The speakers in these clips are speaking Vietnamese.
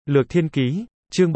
Lược Thiên Ký, chương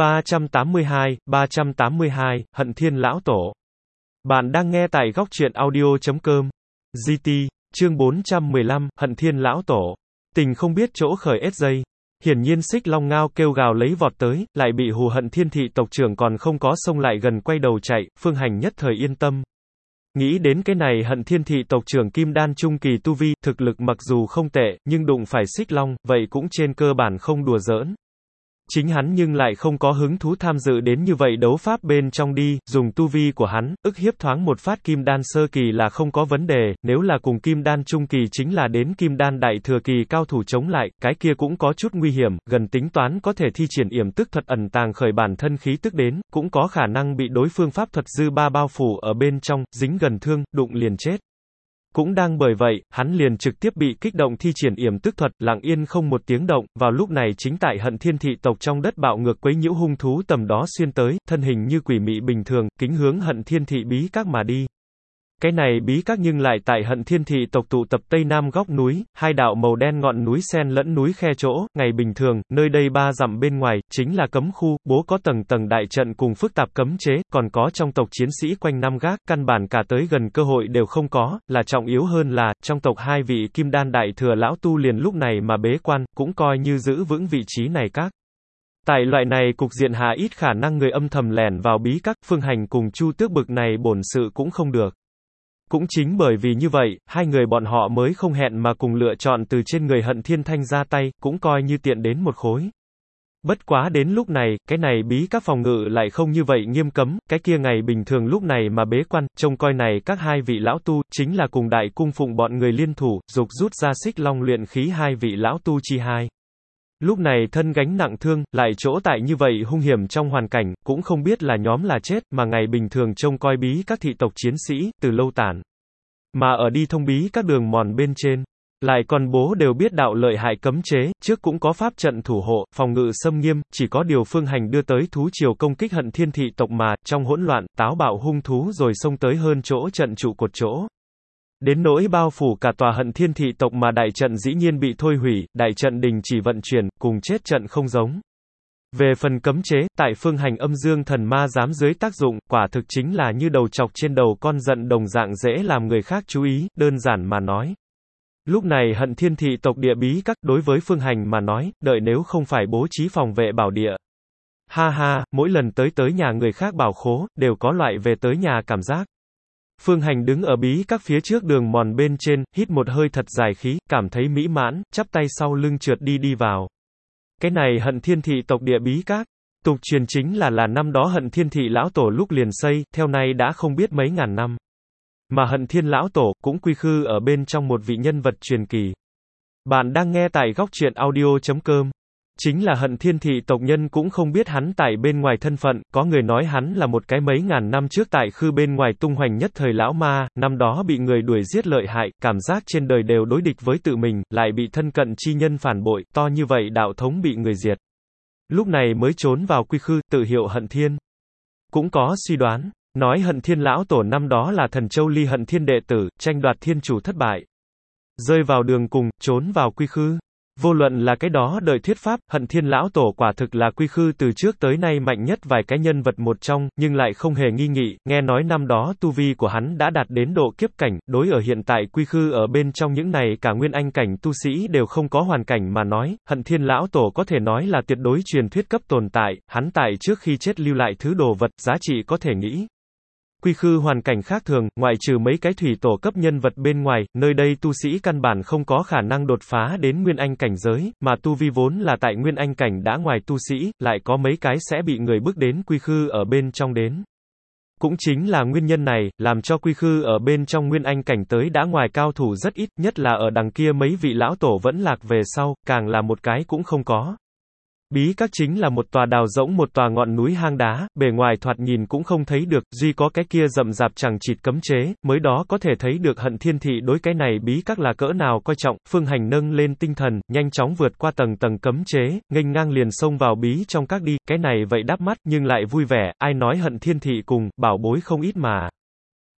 382, Hận Thiên Lão Tổ. Bạn đang nghe tại góc truyện audio.com. GT, chương 415, Hận Thiên Lão Tổ. Tình không biết chỗ khởi SJ. Hiển nhiên Xích Long Ngao kêu gào lấy vọt tới, lại bị Hù Hận Thiên Thị tộc trưởng còn không có xông lại gần quay đầu chạy, Phương Hành nhất thời yên tâm. Nghĩ đến cái này Hận Thiên Thị tộc trưởng Kim Đan Trung Kỳ tu vi, thực lực mặc dù không tệ, nhưng đụng phải Xích Long, vậy cũng trên cơ bản không đùa giỡn. Chính hắn nhưng lại không có hứng thú tham dự đến như vậy đấu pháp bên trong đi, dùng tu vi của hắn, ức hiếp thoáng một phát Kim Đan Sơ Kỳ là không có vấn đề, nếu là cùng Kim Đan Trung Kỳ chính là đến Kim Đan Đại Thừa Kỳ cao thủ chống lại, cái kia cũng có chút nguy hiểm, gần tính toán có thể thi triển yểm tức thuật ẩn tàng khởi bản thân khí tức đến, cũng có khả năng bị đối phương pháp thuật dư ba bao phủ ở bên trong, dính gần thương, đụng liền chết. Cũng đang bởi vậy, hắn liền trực tiếp bị kích động thi triển yểm tức thuật, lặng yên không một tiếng động, vào lúc này chính tại Hận Thiên Thị tộc trong đất bạo ngược quấy nhiễu hung thú tầm đó xuyên tới, thân hình như quỷ mị bình thường, kính hướng Hận Thiên Thị bí các mà đi. Cái này bí các nhưng lại tại Hận Thiên Thị tộc tụ tập tây nam góc núi, hai đạo màu đen ngọn núi xen lẫn núi khe chỗ, ngày bình thường, nơi đây 3 dặm bên ngoài, chính là cấm khu, bố có tầng tầng đại trận cùng phức tạp cấm chế, còn có trong tộc chiến sĩ quanh năm gác, căn bản cả tới gần cơ hội đều không có, là trọng yếu hơn là, trong tộc 2 vị Kim Đan Đại Thừa lão tu liền lúc này mà bế quan, cũng coi như giữ vững vị trí này các. Tại loại này cục diện hạ ít khả năng người âm thầm lẻn vào bí các, Phương Hành cùng Chu Tước bực này bổn sự cũng không được. Cũng chính bởi vì như vậy, hai người bọn họ mới không hẹn mà cùng lựa chọn từ trên người Hận Thiên Thanh ra tay, cũng coi như tiện đến một khối. Bất quá đến lúc này, cái này bí các phòng ngự lại không như vậy nghiêm cấm, cái kia ngày bình thường lúc này mà bế quan, trông coi này các hai vị lão tu, chính là cùng đại cung phụng bọn người liên thủ, dục rút ra Xích Long luyện khí hai vị lão tu chi hai. Lúc này thân gánh nặng thương, lại chỗ tại như vậy hung hiểm trong hoàn cảnh, cũng không biết là nhóm là chết, mà ngày bình thường trông coi bí các thị tộc chiến sĩ, từ lâu tản. Mà ở đi thông bí các đường mòn bên trên, lại còn bố đều biết đạo lợi hại cấm chế, trước cũng có pháp trận thủ hộ, phòng ngự xâm nghiêm, chỉ có điều Phương Hành đưa tới thú triều công kích Hận Thiên Thị tộc mà, trong hỗn loạn, táo bạo hung thú rồi xông tới hơn chỗ trận trụ cột chỗ. Đến nỗi bao phủ cả tòa Hận Thiên Thị tộc mà đại trận dĩ nhiên bị thôi hủy, đại trận đình chỉ vận chuyển, cùng chết trận không giống. Về phần cấm chế, tại Phương Hành âm dương thần ma giám dưới tác dụng, quả thực chính là như đầu chọc trên đầu con giận đồng dạng dễ làm người khác chú ý, đơn giản mà nói. Lúc này Hận Thiên Thị tộc địa bí các, đối với Phương Hành mà nói, đợi nếu không phải bố trí phòng vệ bảo địa. Ha ha, mỗi lần tới nhà người khác bảo khố, đều có loại về tới nhà cảm giác. Phương Hành đứng ở bí các phía trước đường mòn bên trên, hít một hơi thật dài khí, cảm thấy mỹ mãn, chắp tay sau lưng trượt đi vào. Cái này Hận Thiên Thị tộc địa bí các, tục truyền chính là năm đó Hận Thiên Thị lão tổ lúc liền xây, theo nay đã không biết mấy ngàn năm. Mà Hận Thiên lão tổ, cũng quy khư ở bên trong một vị nhân vật truyền kỳ. Bạn đang nghe tại góc truyện audio.com. Chính là Hận Thiên Thị tộc nhân cũng không biết hắn tại bên ngoài thân phận, có người nói hắn là một cái mấy ngàn năm trước tại khư bên ngoài tung hoành nhất thời lão ma, năm đó bị người đuổi giết lợi hại, cảm giác trên đời đều đối địch với tự mình, lại bị thân cận chi nhân phản bội, to như vậy đạo thống bị người diệt. Lúc này mới trốn vào quy khư, tự hiệu Hận Thiên. Cũng có suy đoán, nói Hận Thiên lão tổ năm đó là Thần Châu Ly Hận Thiên đệ tử, tranh đoạt thiên chủ thất bại. Rơi vào đường cùng, trốn vào quy khư. Vô luận là cái đó đợi thuyết pháp, Hận Thiên lão tổ quả thực là quy khư từ trước tới nay mạnh nhất vài cái nhân vật một trong, nhưng lại không hề nghi nghị, nghe nói năm đó tu vi của hắn đã đạt đến độ kiếp cảnh, đối ở hiện tại quy khư ở bên trong những này cả nguyên anh cảnh tu sĩ đều không có hoàn cảnh mà nói, Hận Thiên lão tổ có thể nói là tuyệt đối truyền thuyết cấp tồn tại, hắn tại trước khi chết lưu lại thứ đồ vật, giá trị có thể nghĩ. Quy khư hoàn cảnh khác thường, ngoại trừ mấy cái thủy tổ cấp nhân vật bên ngoài, nơi đây tu sĩ căn bản không có khả năng đột phá đến nguyên anh cảnh giới, mà tu vi vốn là tại nguyên anh cảnh đã ngoài tu sĩ, lại có mấy cái sẽ bị người bước đến quy khư ở bên trong đến. Cũng chính là nguyên nhân này, làm cho quy khư ở bên trong nguyên anh cảnh tới đã ngoài cao thủ rất ít, nhất là ở đằng kia mấy vị lão tổ vẫn lạc về sau, càng là một cái cũng không có. Bí các chính là một tòa đào rỗng một tòa ngọn núi hang đá, bề ngoài thoạt nhìn cũng không thấy được, duy có cái kia rậm rạp chẳng chịt cấm chế, mới đó có thể thấy được Hận Thiên Thị đối cái này bí các là cỡ nào coi trọng. Phương Hành nâng lên tinh thần, nhanh chóng vượt qua tầng tầng cấm chế, nghênh ngang liền xông vào bí trong các đi, cái này vậy đắp mắt nhưng lại vui vẻ, ai nói Hận Thiên Thị cùng bảo bối không ít mà.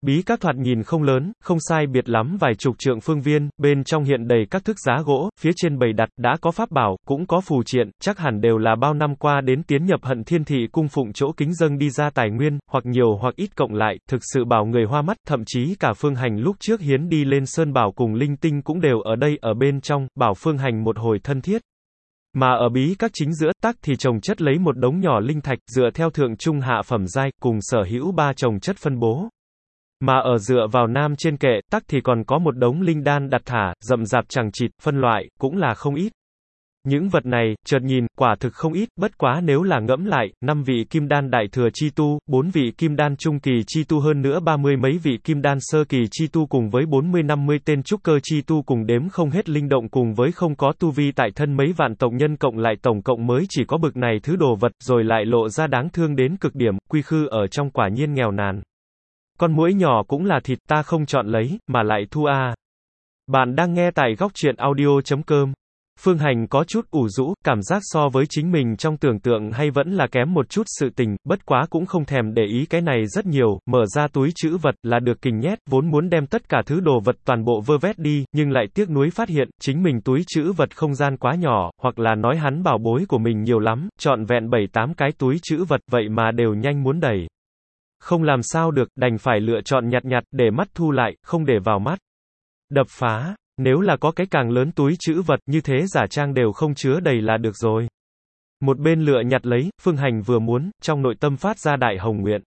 Bí các thoạt nhìn không lớn, không sai biệt lắm vài chục trượng phương viên, bên trong hiện đầy các thức giá gỗ, phía trên bày đặt, đã có pháp bảo, cũng có phù triện, chắc hẳn đều là bao năm qua đến tiến nhập Hận Thiên Thị cung phụng chỗ kính dâng đi ra tài nguyên, hoặc nhiều hoặc ít cộng lại, thực sự bảo người hoa mắt, thậm chí cả Phương Hành lúc trước hiến đi lên Sơn Bảo cùng linh tinh cũng đều ở đây, ở bên trong, bảo Phương Hành một hồi thân thiết. Mà ở bí các chính giữa, tắc thì chồng chất lấy một đống nhỏ linh thạch, dựa theo thượng trung hạ phẩm giai, cùng sở hữu ba chồng chất phân bố. Mà ở dựa vào nam trên kệ, tắc thì còn có một đống linh đan đặt thả, rậm rạp chằng chịt, phân loại, cũng là không ít. Những vật này, chợt nhìn, quả thực không ít, bất quá nếu là ngẫm lại, 5 vị kim đan đại thừa chi tu, 4 vị kim đan trung kỳ chi tu hơn nữa 30 mấy vị kim đan sơ kỳ chi tu cùng với 40-50 tên trúc cơ chi tu cùng đếm không hết linh động cùng với không có tu vi tại thân mấy vạn tộc nhân cộng lại tổng cộng mới chỉ có bực này thứ đồ vật, rồi lại lộ ra đáng thương đến cực điểm, quy khư ở trong quả nhiên nghèo nàn. Con muỗi nhỏ cũng là thịt, ta không chọn lấy, mà lại thu a. Bạn đang nghe tại góc truyện audio.com. Phương Hành có chút ủ rũ, cảm giác so với chính mình trong tưởng tượng hay vẫn là kém một chút sự tình, bất quá cũng không thèm để ý cái này rất nhiều, mở ra túi trữ vật là được kình nhét, vốn muốn đem tất cả thứ đồ vật toàn bộ vơ vét đi, nhưng lại tiếc nuối phát hiện, chính mình túi trữ vật không gian quá nhỏ, hoặc là nói hắn bảo bối của mình nhiều lắm, trọn vẹn 7-8 cái túi trữ vật, vậy mà đều nhanh muốn đẩy. Không làm sao được, đành phải lựa chọn nhặt để mắt thu lại, không để vào mắt. Đập phá. Nếu là có cái càng lớn túi trữ vật, như thế giả trang đều không chứa đầy là được rồi. Một bên lựa nhặt lấy, Phương Hành vừa muốn, trong nội tâm phát ra đại hồng nguyện.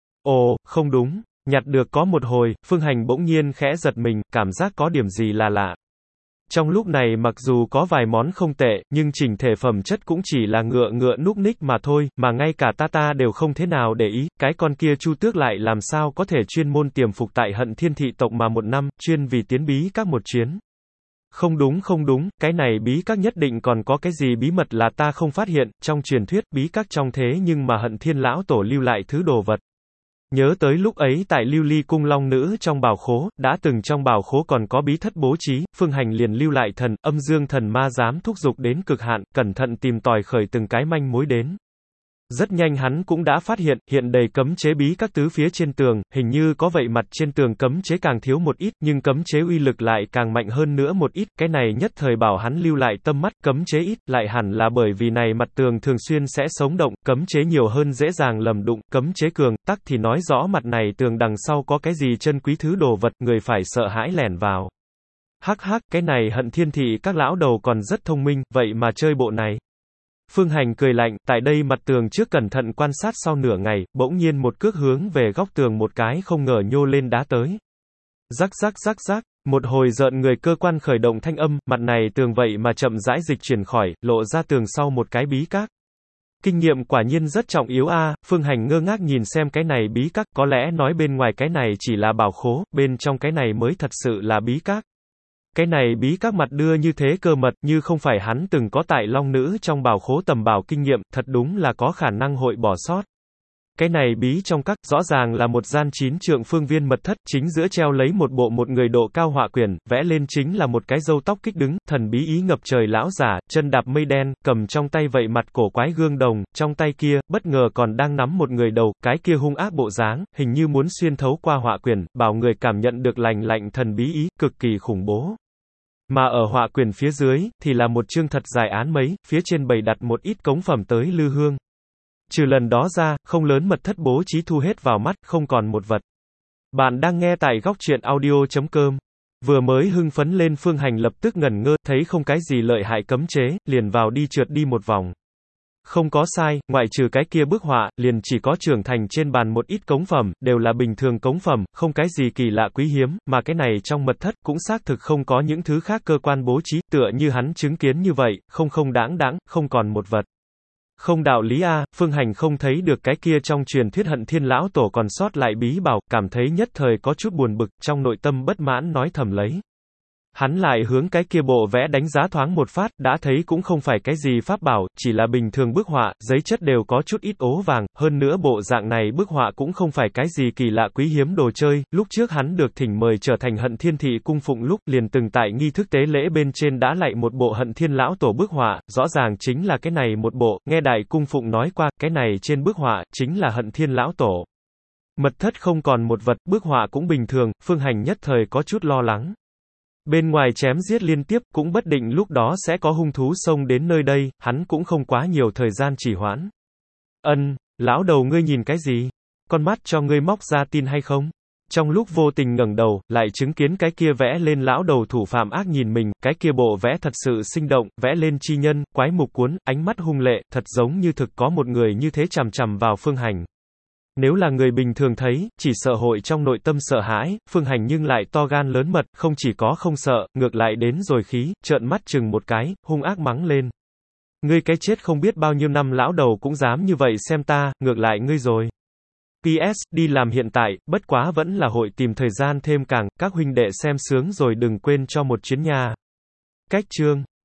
Ồ, không đúng, nhặt được có một hồi, Phương Hành bỗng nhiên khẽ giật mình, cảm giác có điểm gì là lạ. Trong lúc này mặc dù có vài món không tệ, nhưng chỉnh thể phẩm chất cũng chỉ là ngựa núc ních mà thôi, mà ngay cả ta đều không thế nào để ý, cái con kia Chu Tước lại làm sao có thể chuyên môn tiềm phục tại Hận Thiên Thị tộc mà một năm, chuyên vì tiến bí các một chuyến. Không đúng, cái này bí các nhất định còn có cái gì bí mật là ta không phát hiện, trong truyền thuyết bí các trong thế nhưng mà Hận Thiên lão tổ lưu lại thứ đồ vật. Nhớ tới lúc ấy tại Lưu Ly cung long nữ trong bảo khố, đã từng trong bảo khố còn có bí thất bố trí, Phương Hành liền lưu lại thần, âm dương thần ma dám thúc giục đến cực hạn, cẩn thận tìm tòi khởi từng cái manh mối đến. Rất nhanh hắn cũng đã phát hiện, hiện đầy cấm chế bí các tứ phía trên tường, hình như có vậy mặt trên tường cấm chế càng thiếu một ít, nhưng cấm chế uy lực lại càng mạnh hơn nữa một ít, cái này nhất thời bảo hắn lưu lại tâm mắt, cấm chế ít, lại hẳn là bởi vì này mặt tường thường xuyên sẽ sống động, cấm chế nhiều hơn dễ dàng lầm đụng, cấm chế cường, tắc thì nói rõ mặt này tường đằng sau có cái gì chân quý thứ đồ vật, người phải sợ hãi lẻn vào. Hắc, cái này Hận Thiên Thị các lão đầu còn rất thông minh, vậy mà chơi bộ này. Phương Hành cười lạnh, tại đây mặt tường trước cẩn thận quan sát sau nửa ngày, bỗng nhiên một cước hướng về góc tường một cái không ngờ nhô lên đá tới. Rắc, một hồi rợn người cơ quan khởi động thanh âm, mặt này tường vậy mà chậm rãi dịch chuyển khỏi, lộ ra tường sau một cái bí các. Kinh nghiệm quả nhiên rất trọng yếu a. Phương Hành ngơ ngác nhìn xem cái này bí các, có lẽ nói bên ngoài cái này chỉ là bảo khố, bên trong cái này mới thật sự là bí các. Cái này bí các mặt đưa như thế cơ mật, như không phải hắn từng có tại long nữ trong bảo khố tầm bảo kinh nghiệm, thật đúng là có khả năng hội bỏ sót. Cái này bí trong các, rõ ràng là một gian 9 trượng phương viên mật thất, chính giữa treo lấy một bộ một người độ cao họa quyển, vẽ lên chính là một cái râu tóc kích đứng, thần bí ý ngập trời lão giả, chân đạp mây đen, cầm trong tay vậy mặt cổ quái gương đồng, trong tay kia, bất ngờ còn đang nắm một người đầu, cái kia hung ác bộ dáng, hình như muốn xuyên thấu qua họa quyển, bảo người cảm nhận được lành lạnh thần bí ý, cực kỳ khủng bố. Mà ở họa quyển phía dưới, thì là một chương thật dài án mấy, phía trên bày đặt một ít cống phẩm tới lư hương. Trừ lần đó ra, không lớn mật thất bố trí thu hết vào mắt, không còn một vật. Bạn đang nghe tại góc truyện audio.com. Vừa mới hưng phấn lên Phương Hành lập tức ngẩn ngơ, thấy không cái gì lợi hại cấm chế, liền vào đi trượt đi một vòng. Không có sai, ngoại trừ cái kia bức họa, liền chỉ có trưởng thành trên bàn một ít cống phẩm, đều là bình thường cống phẩm, không cái gì kỳ lạ quý hiếm, mà cái này trong mật thất cũng xác thực không có những thứ khác cơ quan bố trí, tựa như hắn chứng kiến như vậy, không đãng, không còn một vật. Không đạo lý a. Phương Hành không thấy được cái kia trong truyền thuyết Hận Thiên lão tổ còn sót lại bí bảo, cảm thấy nhất thời có chút buồn bực, trong nội tâm bất mãn nói thầm lấy. Hắn lại hướng cái kia bộ vẽ đánh giá thoáng một phát, đã thấy cũng không phải cái gì pháp bảo, chỉ là bình thường bức họa, giấy chất đều có chút ít ố vàng, hơn nữa bộ dạng này bức họa cũng không phải cái gì kỳ lạ quý hiếm đồ chơi, lúc trước hắn được thỉnh mời trở thành Hận Thiên Thị cung phụng lúc liền từng tại nghi thức tế lễ bên trên đã lạy một bộ Hận Thiên lão tổ bức họa, rõ ràng chính là cái này một bộ, nghe đại cung phụng nói qua, cái này trên bức họa, chính là Hận Thiên lão tổ. Mật thất không còn một vật, bức họa cũng bình thường, Phương Hành nhất thời có chút lo lắng. Bên ngoài chém giết liên tiếp, cũng bất định lúc đó sẽ có hung thú xông đến nơi đây, hắn cũng không quá nhiều thời gian trì hoãn. Lão đầu ngươi nhìn cái gì? Con mắt cho ngươi móc ra tin hay không? Trong lúc vô tình ngẩng đầu, lại chứng kiến cái kia vẽ lên lão đầu thủ phạm ác nhìn mình, cái kia bộ vẽ thật sự sinh động, vẽ lên chi nhân, quái mục cuốn, ánh mắt hung lệ, thật giống như thực có một người như thế chằm chằm vào Phương Hành. Nếu là người bình thường thấy, chỉ sợ hội trong nội tâm sợ hãi, Phương Hành nhưng lại to gan lớn mật, không chỉ có không sợ, ngược lại đến rồi khí, trợn mắt chừng một cái, hung ác mắng lên. Ngươi cái chết không biết bao nhiêu năm lão đầu cũng dám như vậy xem ta, ngược lại ngươi rồi. PS, đi làm hiện tại, bất quá vẫn là hội tìm thời gian thêm càng, các huynh đệ xem sướng rồi đừng quên cho một chuyến nha. Cách chương